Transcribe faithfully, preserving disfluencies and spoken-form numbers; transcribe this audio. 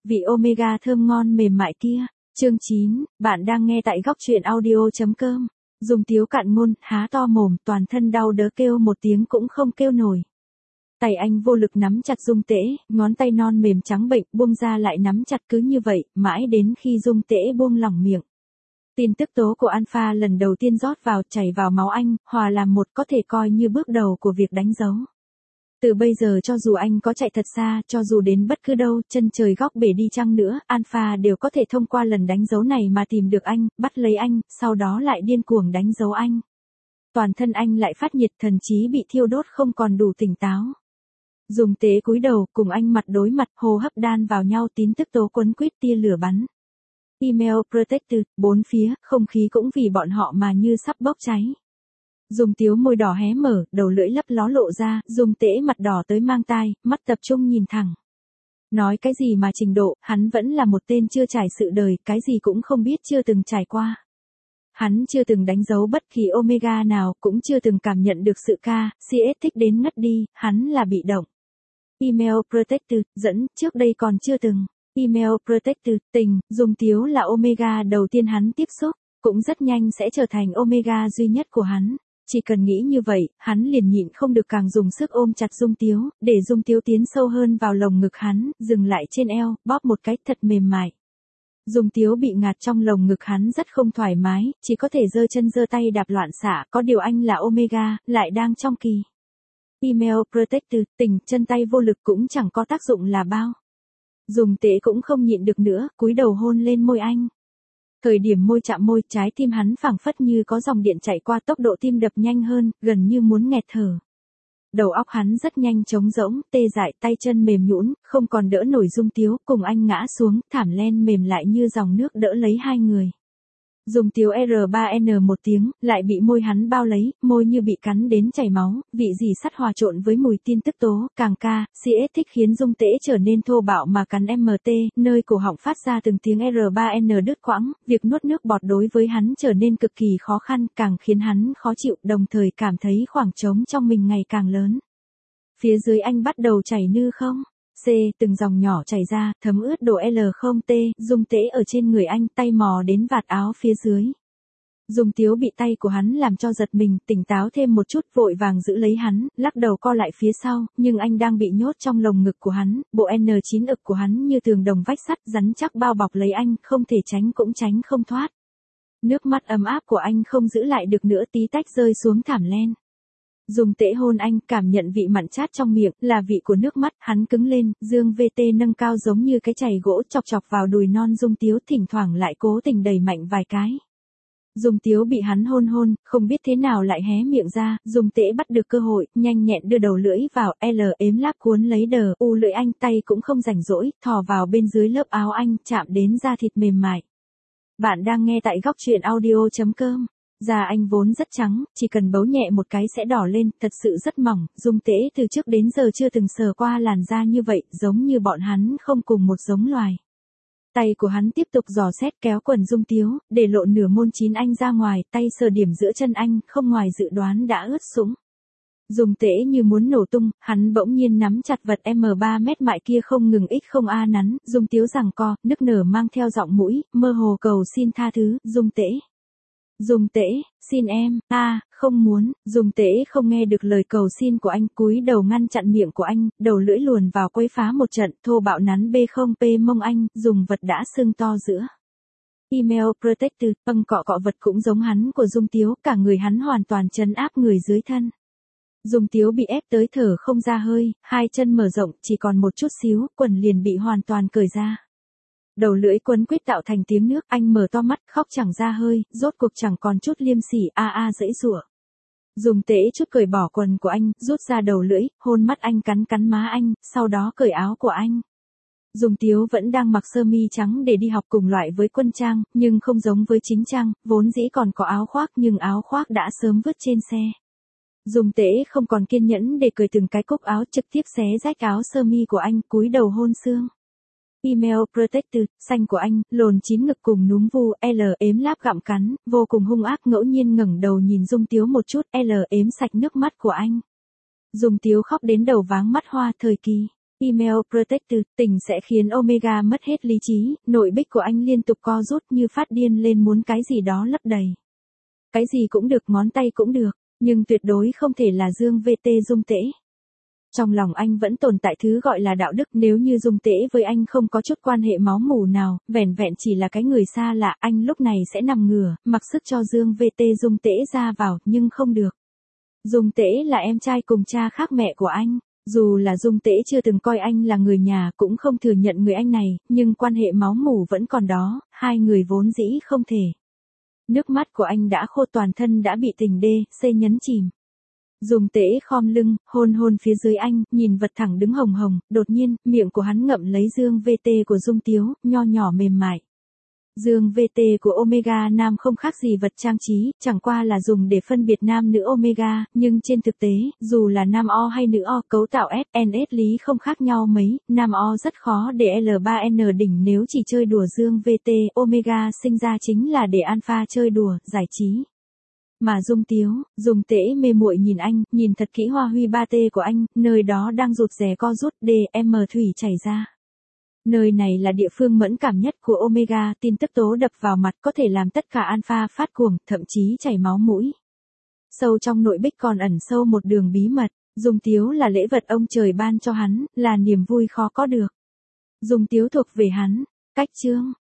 vị Omega thơm ngon mềm mại kia. Chương chín, bạn đang nghe tại góc truyện audio.com. Dung Tiếu cạn ngôn, há to mồm, toàn thân đau đớn kêu một tiếng cũng không kêu nổi. Tay anh vô lực nắm chặt Dung Tễ, ngón tay non mềm trắng bệnh, buông ra lại nắm chặt cứ như vậy, mãi đến khi Dung Tễ buông lỏng miệng. Tin tức tố của Alpha lần đầu tiên rót vào, chảy vào máu anh, hòa làm một, có thể coi như bước đầu của việc đánh dấu. Từ bây giờ cho dù anh có chạy thật xa, cho dù đến bất cứ đâu, chân trời góc bể đi chăng nữa, Alpha đều có thể thông qua lần đánh dấu này mà tìm được anh, bắt lấy anh, sau đó lại điên cuồng đánh dấu anh. Toàn thân anh lại phát nhiệt, thần trí bị thiêu đốt không còn đủ tỉnh táo. Dung Tế cúi đầu, cùng anh mặt đối mặt, hô hấp đan vào nhau, tin tức tố quấn quýt, tia lửa bắn. Email protected, bốn phía, không khí cũng vì bọn họ mà như sắp bốc cháy. Dung Tiếu môi đỏ hé mở, đầu lưỡi lấp ló lộ ra, Dung Tễ mặt đỏ tới mang tai, mắt tập trung nhìn thẳng. Nói cái gì mà trình độ, hắn vẫn là một tên chưa trải sự đời, cái gì cũng không biết, chưa từng trải qua. Hắn chưa từng đánh dấu bất kỳ Omega nào, cũng chưa từng cảm nhận được sự ca, xê ét thích đến ngất đi, hắn là bị động. Email protected, dẫn, trước đây còn chưa từng. Email protected, tình, Dung Tiếu là Omega đầu tiên hắn tiếp xúc, cũng rất nhanh sẽ trở thành Omega duy nhất của hắn. Chỉ cần nghĩ như vậy, hắn liền nhịn không được càng dùng sức ôm chặt Dung Tiếu, để Dung Tiếu tiến sâu hơn vào lồng ngực hắn, dừng lại trên eo, bóp một cái thật mềm mại. Dung Tiếu bị ngạt trong lồng ngực hắn rất không thoải mái, chỉ có thể giơ chân giơ tay đạp loạn xạ, có điều anh là Omega, lại đang trong kỳ. Email protected, tình, chân tay vô lực cũng chẳng có tác dụng là bao. Dung Tế cũng không nhịn được nữa, cúi đầu hôn lên môi anh. Thời điểm môi chạm môi, trái tim hắn phảng phất như có dòng điện chạy qua, tốc độ tim đập nhanh hơn, gần như muốn nghẹt thở. Đầu óc hắn rất nhanh trống rỗng, tê dại, tay chân mềm nhũn, không còn đỡ nổi Dung Tiếu, cùng anh ngã xuống, thảm len mềm lại như dòng nước đỡ lấy hai người. Dung Tiếu R ba N một tiếng, lại bị môi hắn bao lấy, môi như bị cắn đến chảy máu, vị gì sắt hòa trộn với mùi tin tức tố, càng ca, xê ét thích khiến Dung Tễ trở nên thô bạo mà cắn em tê, nơi cổ họng phát ra từng tiếng R ba N đứt quãng, việc nuốt nước bọt đối với hắn trở nên cực kỳ khó khăn, càng khiến hắn khó chịu, đồng thời cảm thấy khoảng trống trong mình ngày càng lớn. Phía dưới anh bắt đầu chảy nư không? C, từng dòng nhỏ chảy ra, thấm ướt độ L không T, Dung Tễ ở trên người anh, tay mò đến vạt áo phía dưới. Dung Tiếu bị tay của hắn làm cho giật mình, tỉnh táo thêm một chút, vội vàng giữ lấy hắn, lắc đầu co lại phía sau, nhưng anh đang bị nhốt trong lồng ngực của hắn, bộ N chín ực của hắn như tường đồng vách sắt, rắn chắc bao bọc lấy anh, không thể tránh cũng tránh không thoát. Nước mắt ấm áp của anh không giữ lại được nữa, tí tách rơi xuống thảm len. Dung Tễ hôn anh, cảm nhận vị mặn chát trong miệng, là vị của nước mắt, hắn cứng lên, dương vê tê nâng cao giống như cái chày gỗ, chọc chọc vào đùi non Dung Tiếu, thỉnh thoảng lại cố tình đẩy mạnh vài cái. Dung Tiếu bị hắn hôn hôn, không biết thế nào lại hé miệng ra, Dung Tễ bắt được cơ hội, nhanh nhẹn đưa đầu lưỡi vào, L ếm láp cuốn lấy đờ, u lưỡi anh, tay cũng không rảnh rỗi, thò vào bên dưới lớp áo anh, chạm đến da thịt mềm mại. Bạn đang nghe tại góc truyện audio.com. Da anh vốn rất trắng, chỉ cần bấu nhẹ một cái sẽ đỏ lên, thật sự rất mỏng, Dung Tễ từ trước đến giờ chưa từng sờ qua làn da như vậy, giống như bọn hắn không cùng một giống loài. Tay của hắn tiếp tục dò xét kéo quần Dung Tiếu, để lộ nửa môn chín anh ra ngoài, tay sờ điểm giữa chân anh, không ngoài dự đoán đã ướt sũng. Dung Tễ như muốn nổ tung, hắn bỗng nhiên nắm chặt vật M ba mét mại kia không ngừng x không a nắn, Dung Tiếu giằng co, nức nở mang theo giọng mũi, mơ hồ cầu xin tha thứ, Dung Tễ. Dung Tễ, xin em, a, à, không muốn, Dung Tễ không nghe được lời cầu xin của anh, cúi đầu ngăn chặn miệng của anh, đầu lưỡi luồn vào quấy phá một trận, thô bạo nắn B không P mông anh, dùng vật đã sưng to giữa. Email protected, âng cọ cọ vật cũng giống hắn của Dung Tiếu, cả người hắn hoàn toàn trấn áp người dưới thân. Dung Tiếu bị ép tới thở không ra hơi, hai chân mở rộng, chỉ còn một chút xíu, quần liền bị hoàn toàn cởi ra. Đầu lưỡi quấn quýt tạo thành tiếng nước, anh mở to mắt, khóc chẳng ra hơi, rốt cuộc chẳng còn chút liêm sỉ, a a dãy rủa. Dung Tễ chút cởi bỏ quần của anh, rút ra đầu lưỡi, hôn mắt anh, cắn cắn má anh, sau đó cởi áo của anh. Dung Tiếu vẫn đang mặc sơ mi trắng để đi học cùng loại với quân trang, nhưng không giống với chính trang, vốn dĩ còn có áo khoác nhưng áo khoác đã sớm vứt trên xe. Dung Tễ không còn kiên nhẫn để cởi từng cái cúc áo, trực tiếp xé rách áo sơ mi của anh, cúi đầu hôn xương. Email protected, xanh của anh, lồn chín ngực cùng núm vu, L ếm láp gặm cắn, vô cùng hung ác, ngẫu nhiên ngẩng đầu nhìn Dung Tiếu một chút, L ếm sạch nước mắt của anh. Dung Tiếu khóc đến đầu váng mắt hoa, thời kỳ. Email Protector, tình sẽ khiến Omega mất hết lý trí, nội bích của anh liên tục co rút như phát điên lên muốn cái gì đó lấp đầy. Cái gì cũng được, ngón tay cũng được, nhưng tuyệt đối không thể là Dương vê tê Dung Tễ. Trong lòng anh vẫn tồn tại thứ gọi là đạo đức, nếu như Dung Tễ với anh không có chút quan hệ máu mủ nào, vẻn vẹn chỉ là cái người xa lạ, anh lúc này sẽ nằm ngửa, mặc sức cho Dương vê tê Dung Tễ ra vào, nhưng không được. Dung Tễ là em trai cùng cha khác mẹ của anh. Dù là Dung Tễ chưa từng coi anh là người nhà, cũng không thừa nhận người anh này, nhưng quan hệ máu mủ vẫn còn đó, hai người vốn dĩ không thể. Nước mắt của anh đã khô, toàn thân đã bị tình đê, xê nhấn chìm. Dung Tễ khom lưng, hôn hôn phía dưới anh, nhìn vật thẳng đứng hồng hồng, đột nhiên, miệng của hắn ngậm lấy Dương vê tê của Dung Tiếu, nho nhỏ mềm mại. Dương vê tê của Omega nam không khác gì vật trang trí, chẳng qua là dùng để phân biệt nam nữ Omega, nhưng trên thực tế, dù là nam O hay nữ O, cấu tạo S, en ét lý không khác nhau mấy, nam O rất khó để L ba N đỉnh nếu chỉ chơi đùa. Dương vê tê, Omega sinh ra chính là để alpha chơi đùa, giải trí. Mà Dung Tiếu, Dung Tễ mê muội nhìn anh, nhìn thật kỹ hoa huy ba tê của anh, nơi đó đang rụt rè co rút, D, M thủy chảy ra. Nơi này là địa phương mẫn cảm nhất của Omega, tin tức tố đập vào mặt có thể làm tất cả alpha phát cuồng, thậm chí chảy máu mũi. Sâu trong nội bích còn ẩn sâu một đường bí mật, Dung Tiếu là lễ vật ông trời ban cho hắn, là niềm vui khó có được. Dung Tiếu thuộc về hắn, cách chương.